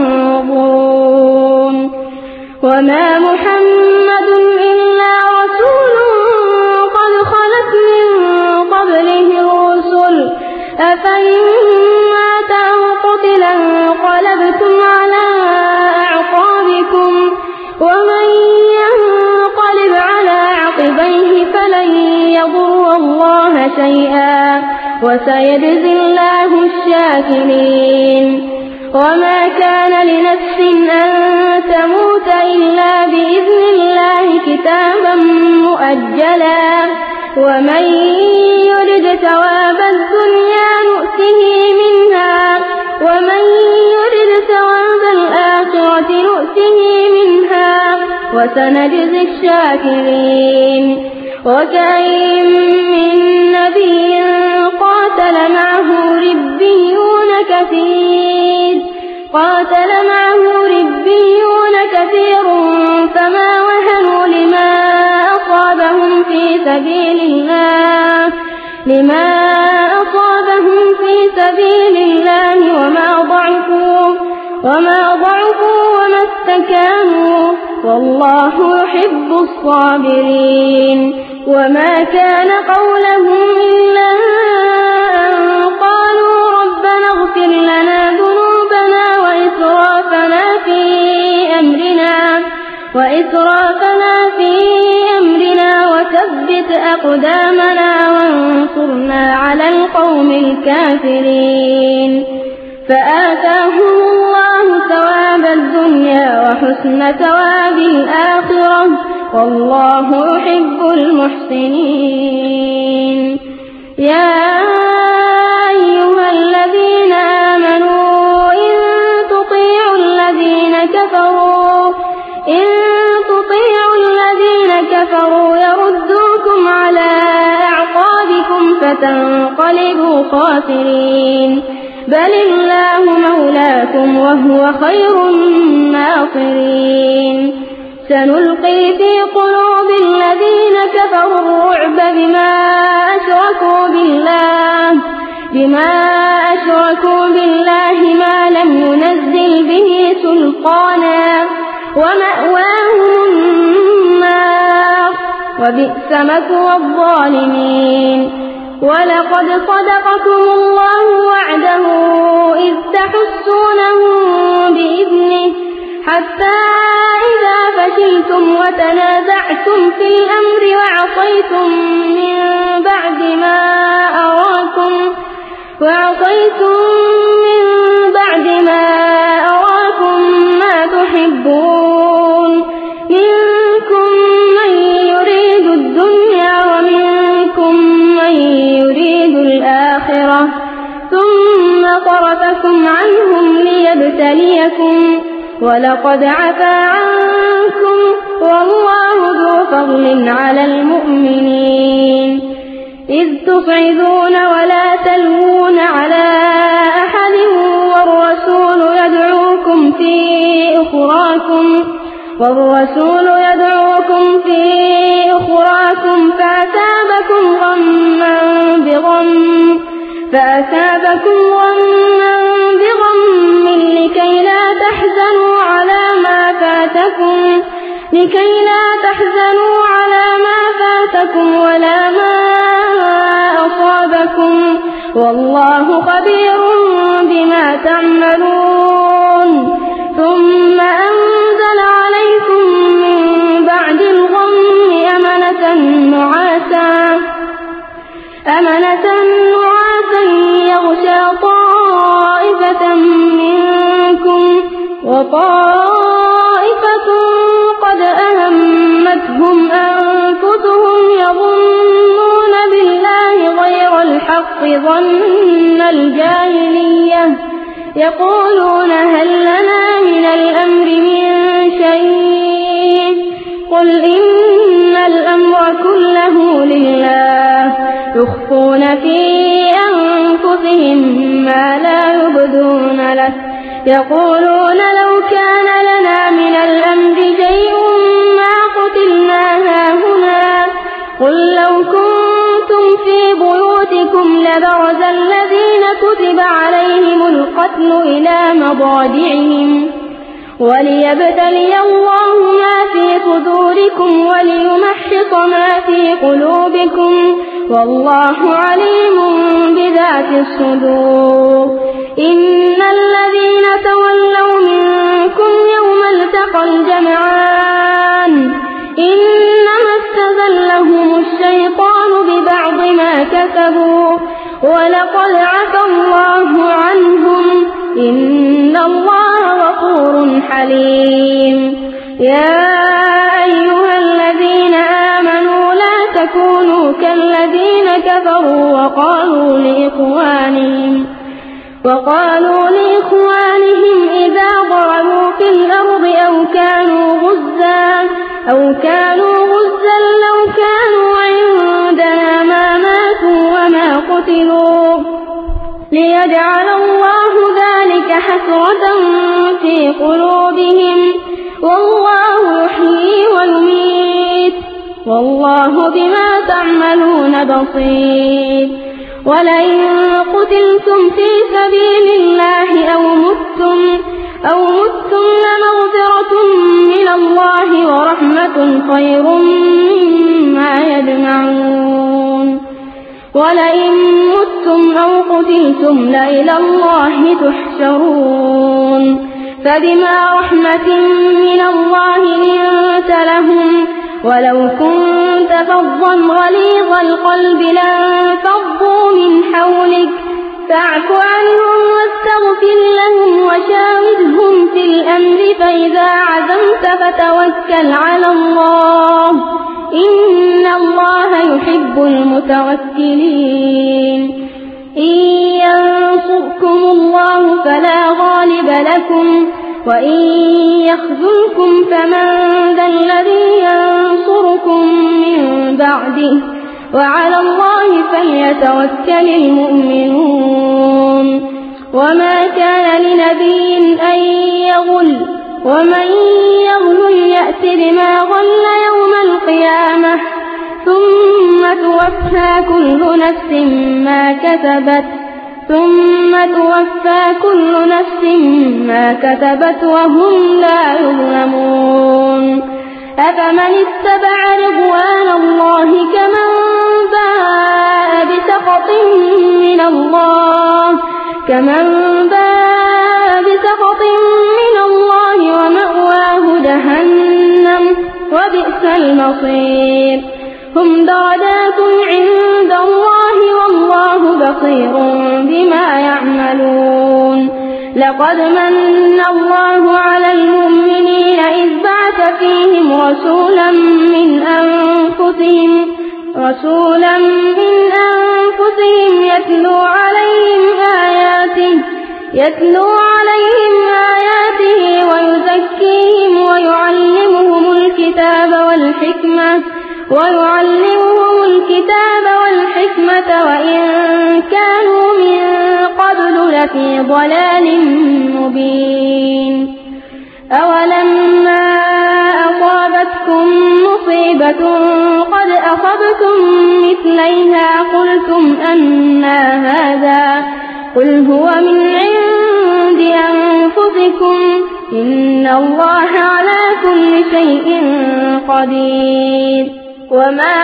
تنظرون. وما محمد إلا رسول قد خلت من قبله الرسل أفإن مات أو قتل انقلبتم على أعقابكم ومن ينقلب على عقبيه فلن يضر الله شيئا وسيجزي الله الشاكرين. وما كان لنفس أن تموت إلا بإذن الله كتابا مؤجلا ومن يرد ثواب الدنيا نؤته منها ومن يرد ثواب الآخرة نؤته منها وسنجزي الشاكرين. وكأين من نبي قاتل معه ربيون كثير قاتل معه ربيون كثير فما وهنوا لما أصابهم في سبيل الله لما أصابهم في سبيل الله وما ضعفوا وما ضعفوا وما استكانوا والله يحب الصابرين. وما كان قولهم إلا أن قالوا ربنا اغفر لنا ذنوبنا وإسرافنا في أمرنا وإسرافنا في أمرنا وثبت أقدامنا وانصرنا على القوم الكافرين. فآتاهم الله ثواب الدنيا وحسن ثواب الآخرة والله يحب المحسنين. يا أيها الذين آمنوا إن تطيعوا الذين كفروا إن تطيعوا الذين كفروا يردوكم على أعقابكم فتنقلبوا خاسرين. بل الله مولاكم وهو خير الناصرين. سنلقي في قلوب الذين كفروا الرعب بما أشركوا بالله بما أشركوا بالله ما لم ينزل به سلطانا ومأواهم النار وبئس مثوى الظالمين. ولقد صدقكم الله وعده إذ تحسونهم بإذنه حتى إذا فشلتم وتنازعتم في الأمر وعصيتم من بعد ما أراكم وعصيتم من بعد ما أراكم ما تحبون منكم من يريد الدنيا ومنكم من يريد الآخرة ثم صرفكم عنهم ليبتليكم ولقد عفا عنكم والله ذو فضل على المؤمنين. إذ تصعدون ولا تلوون على أحد والرسول يدعوكم في أخراكم والرسول يدعوكم في أخراكم فأثابكم غما بغم فأثابكم غما بغم لكي لا تحزنوا على ما فاتكم لكي لا تحزنوا على ما فاتكم ولا ما أصابكم والله خبير بما تعملون. ثم أنزل عليكم من بعد الغم أمنة نعاسا أمنة نعاسا يغشى طائفة منكم وطائفة قد أهمتهم أنفسهم يظنون بالله غير الحق ظن الجاهلية يقولون هل لنا من الأمر من شيء قل إن الأمر كله لله يخفون في أنفسهم ما لا يبدون لك يقولون لو كان لنا من الأمر شيء ما قتلنا هاهنا قل لو كنتم في بيوتكم لبرز الذين كتب عليهم القتل إلى مضاجعهم وليبتلي الله ما في صدوركم وليمحص ما في قلوبكم والله عليم بذات الصدور إن الذين تولوا منكم يوم التقى الجمعان إنما استزلهم الشيطان ببعض ما كسبوا ولقد عفى الله عنهم إن الله غفور حليم يا أيها الذين آمنوا لا تكونوا كالذين كفروا وقالوا لإخوانهم وقالوا لإخوانهم إذا ضربوا في الأرض أو كانوا غزا أو كانوا غزا لو كانوا عندنا ما ماتوا وما قتلوا ليجعل الله ذلك حسرة في قلوبهم والله يحيي ويميت والله بما تعملون بصير ولئن قتلتم في سبيل الله أو متم أو متم لمغفرة من الله ورحمة خير مما يجمعون ولئن متم أو قتلتم لإلى الله تحشرون فبما رحمة من الله لنت لهم ولو كنت فظا غليظ القلب لانفضوا من حولك فاعف عنهم واستغفر لهم وشاورهم في الأمر فإذا عزمت فتوكل على الله إن الله يحب المتوكلين إن ينصركم الله فلا غالب لكم وإن يخذلكم فمن ذا الذي ينصركم من بعده وعلى الله فليتوكل المؤمنون وما كان لنبي أن يغل ومن يغل يأت بما غل يوم القيامة ثم توفى كل نفس ما كسبت ثم توفى كل نفس ما كسبت وهم لا يظلمون أفمن اتبع رضوان الله كمن باء بسخط من الله كمن باء بسخط من الله ومأواه جهنم وبئس المصير هم درجات عند الله والله بصير بما يعملون لقد من الله على المؤمنين إذ بعث فيهم رسولا من أنفسهم رسولا من أنفسهم يتلو عليهم آياته يتلو عليهم آياته ويزكيهم ويعلمهم الكتاب والحكمة ويعلمهم الكتاب والحكمة وإن كانوا من قبل لفي ضلال مبين أولما أصابتكم مصيبة قد أصبتم مثليها قلتم أنى هذا قل هو من عند أنفسكم إن الله على كل شيء قدير وما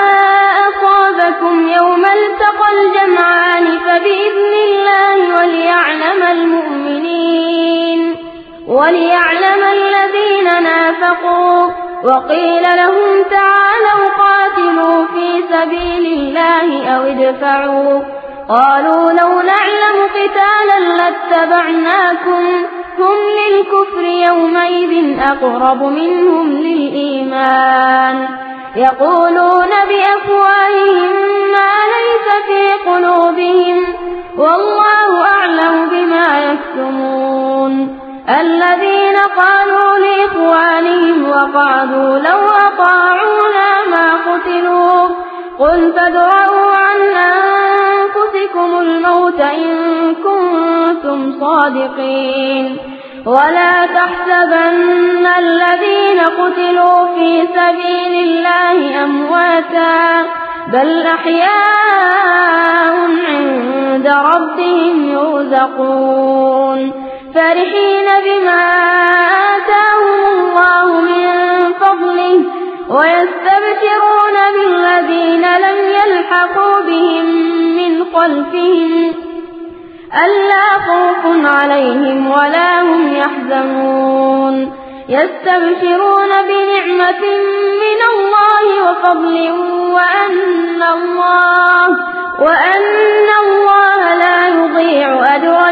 أصابكم يوم التقى الجمعان فبإذن الله وليعلم المؤمنين وليعلم الذين نافقوا وقيل لهم تعالوا قاتلوا في سبيل الله أو ادفعوا قالوا لو نعلم قتالا لاتبعناكم هم للكفر يومئذ أقرب منهم للإيمان يقولون بأفواههم ما ليس في قلوبهم والله أعلم بما يكتمون الذين قالوا لإخوانهم وقعدوا لو أطاعونا ما قتلوا قل فادرءوا عن أنفسكم الموت إن كنتم صادقين ولا تحسبن الذين قتلوا في سبيل الله أمواتا بل أحياء عند ربهم يرزقون فرحين بما آتاهم الله من فضله ويستبشرون بالذين لم يلحقوا بهم من خلفهم ألا خوف عليهم ولا هم يحزنون يستبشرون بنعمة من الله وفضل وأن الله وأن الله لا يضيع أجر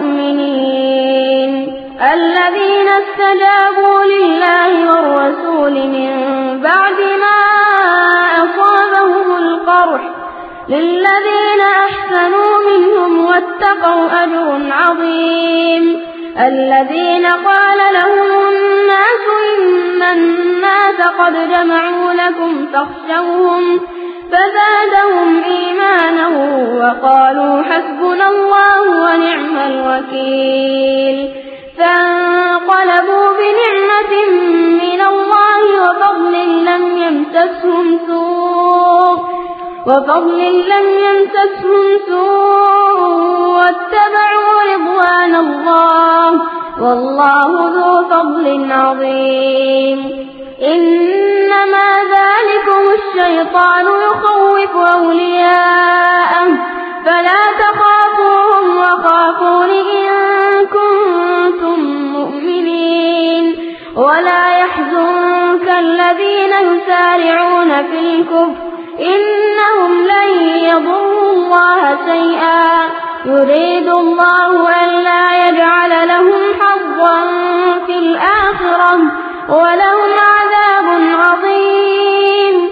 المؤمنين الذين استجابوا لله والرسول من بعد ما أصابهم القرح للذين أحسنوا منهم واتقوا أجر عظيم الذين قال لهم الناس إن الناس قد جمعوا لكم فاخشوهم فزادهم إيمانا وقالوا حسبنا الله ونعم الوكيل فانقلبوا بنعمة من الله وفضل لم يمسسهم سوء وفضل لم يمسسهم سوء واتبعوا رضوان الله والله ذو فضل عظيم إنما ذلكم الشيطان يخوف أولياءه فلا تخافوهم وخافون إن كنتم مؤمنين ولا يحزنك الذين يسارعون في الكفر إنهم لن يضروا الله شيئا يريد الله ألا يجعل لهم حظا في الآخرة ولهم عذاب عظيم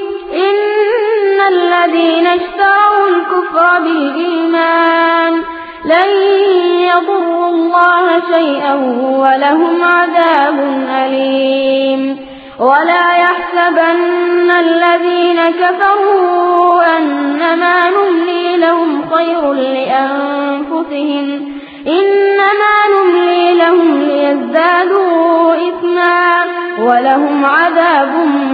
إن الذين اشتروا الكفر بالإيمان لن يضروا الله شيئا ولهم عذاب أليم ولا يحسبن الذين كفروا أنما نملي لهم خير لأنفسهم إنما نملي لهم ليزدادوا إثما ولهم عذاب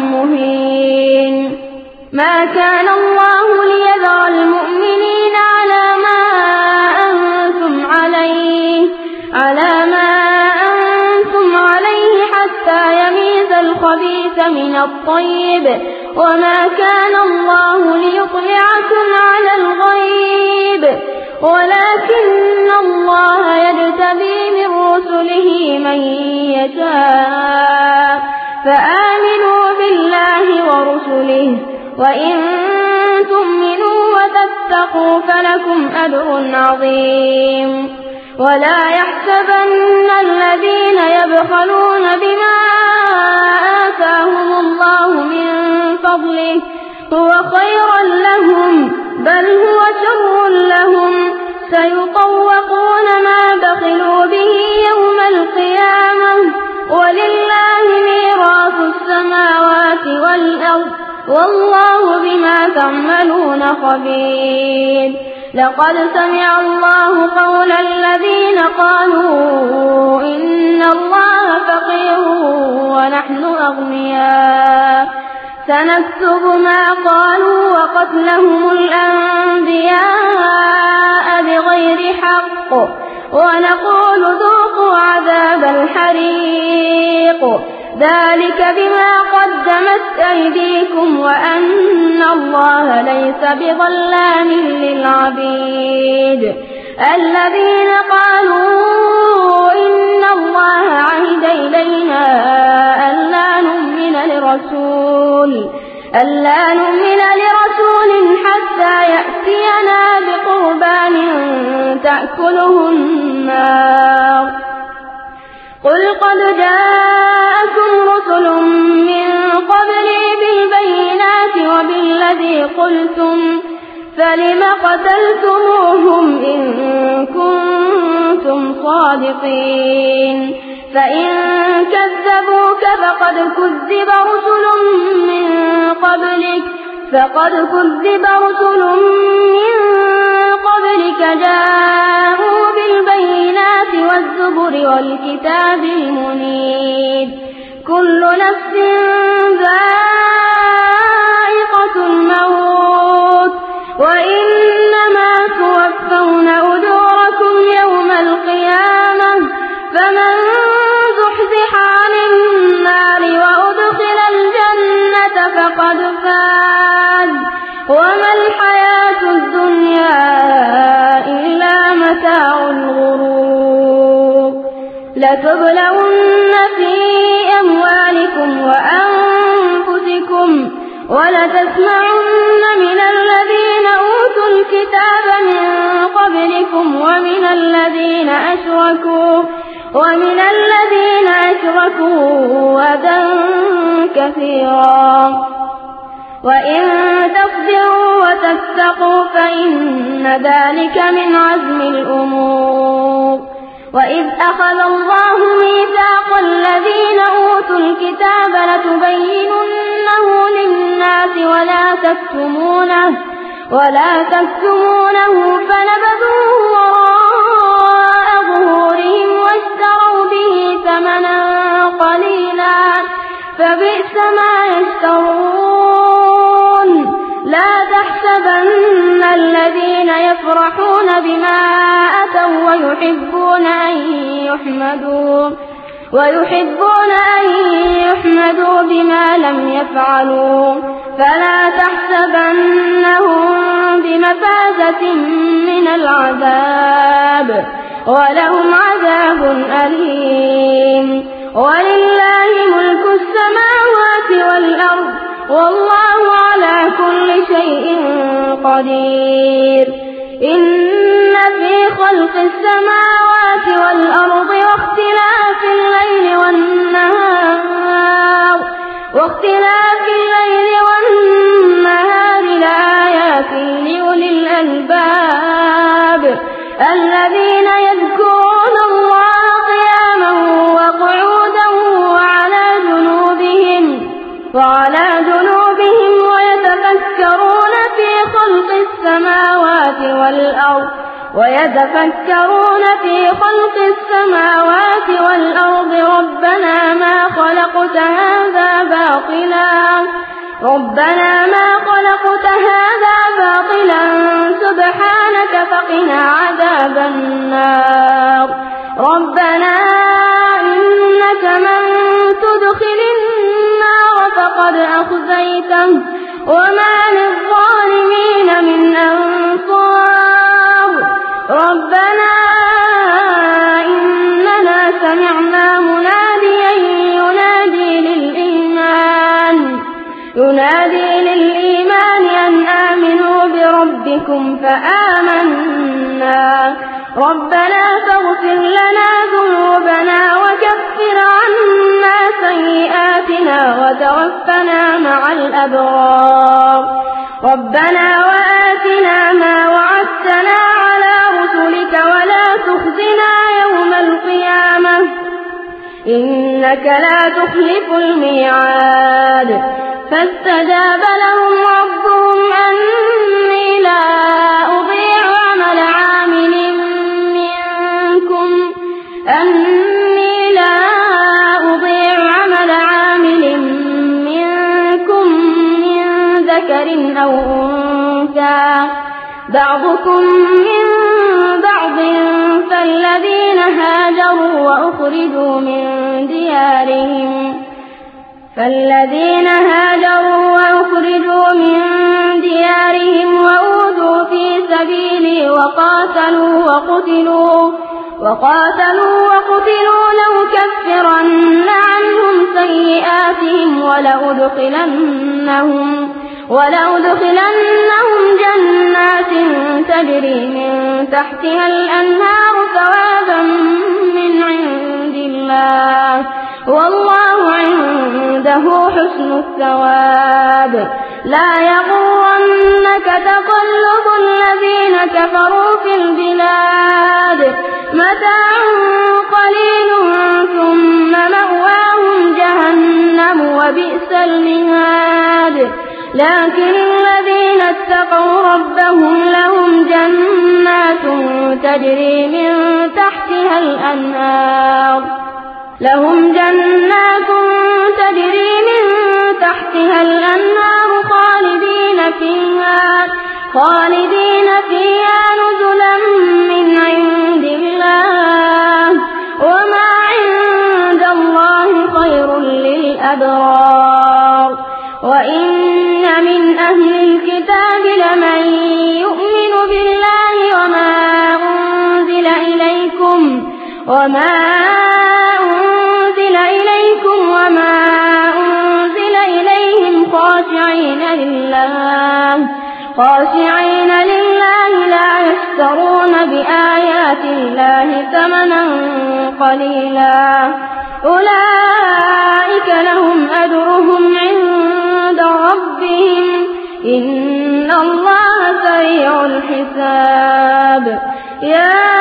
مهين ما كان الله ليذر المؤمنين على ما أنتم عليه على ما أنتم عليه حتى يميز الخبيث من الطيب وما كان الله ليطلعكم على الغيب ولكن الله يجتبي من رسله من يشاء فآمنوا بالله ورسله وإن تؤمنوا وتتقوا فلكم أجر عظيم ولا يحسبن الذين يبخلون بما آتاهم الله من فضله هو خيرا لهم بل هو شر لهم سيطوقون ما بخلوا به يوم القيامة ولله ميراث السماوات والأرض والله بما تعملون خبير لقد سمع الله قول الذين قالوا إن الله فقير ونحن أغنياء سنكتب ما قالوا وقتلهم الأنبياء بغير حق ونقول ذوقوا عذاب الحريق ذلك بما قدمت أيديكم وأن الله ليس بظلام للعبيد الذين قالوا إن الله عهد إلينا ألا نؤمن لرسول ألا نؤمن لرسول حتى يأتي تأكله النار. قل قد جاءكم رسل من قبلي بالبينات وبالذي قلتم فلم قتلتموهم إن كنتم صادقين. فإن كذبوك فقد كذب رسل من قبلك فقد كذب رسل من قبلك جاءوا بالبينات والزبر والكتاب المنير. كل نفس ذائقة الموت وإنما توفون أجوركم يوم القيامة فمن زحزح عن النار وأدخل الجنة فقد فاز وما الحياة الدنيا إلا متاع الغرور. لتبلون في أموالكم وأنفسكم ولتسمعن من الذين أوتوا الكتاب من قبلكم ومن الذين أشركوا ومن الذين أشركوا أذى كثيرا وإن تصبروا وتتقوا فإن ذلك من عزم الأمور. وإذ أخذ الله ميثاق الذين أوتوا الكتاب لتبيننه للناس ولا تكتمونه ولا تكتمونه فنبذوه وراء ظهورهم واشتروا به ثمنا قليلا فبئس ما يشترون. لا تحسبن الذين يفرحون بما أتوا ويحبون أن يحمدوا ويحبون أن يحمدوا بما لم يفعلوا فلا تحسبنهم بمفازة من العذاب ولهم عذاب أليم. ولله ملك السماوات والأرض والله على كل شيء قدير. إن في خلق السماوات والأرض واختلاف الليل والنهار واختلاف الليل والنهار لآيات لأولي الألباب الذين يذكرون الله قياما وقعودا وعلى جنوبهم وعلى جنوبهم ويتفكرون في خلق السماوات والأرض ويتفكرون في خلق السماوات والأرض ربنا ما خلقت هذا باطلا ربنا ما خلقت هذا باطلا سبحانك فقنا عذاب النار. ربنا إنك من تدخل النار فقد أخزيته وما للظالمين من أنصار. ربنا إننا سمعنا مناديا ينادي للإيمان ينادي للإيمان أن آمنوا بربكم فآمنا. ربنا فاغفر لنا ذنوبنا وكفر عنا سيئاتنا وتوفنا مع الأبرار. ربنا وآتنا ما وعدتنا على رسلك ولا تخزنا يوم القيامة إنك لا تخلف الميعاد. فاستجاب لهم ربهم أني لا أضيع عمل عامل منكم أني لا أضيع عمل عامل منكم من ذكر أو أنثى بعضكم من بعض فالذين هاجروا وأخرجوا من ديارهم فالذين هاجروا وأخرجوا من ديارهم وأوذوا في سبيلي وقاتلوا وقتلوا وقاتلوا وقتلوا لأكفرن عنهم سيئاتهم ولأدخلنهم ولأدخلنهم جنات تجري من تحتها الأنهار ثوابا من عند الله والله عنده حسن الثواب. لا يغرنك تقلب الذين كفروا في البلاد متاع قليل ثم مأواهم جهنم وبئس المهاد. لكن الذين اتقوا ربهم لهم جنات تجري من تحتها الأنهار لهم جنات تجري من تحتها الأنهار خالدين فيها خالدين فيها نزلا من عند الله وما عند الله خير للأبرار. وإن من أهل الكتاب لمن يؤمن بالله وما أنزل إليكم وما أنزل إليكم وما أنزل إليهم خاشعين لله خاشعين لله لا يشترون بآيات الله ثمنا قليلا أولئك لهم أجرهم عند ربهم إن الله سريع الحساب. يا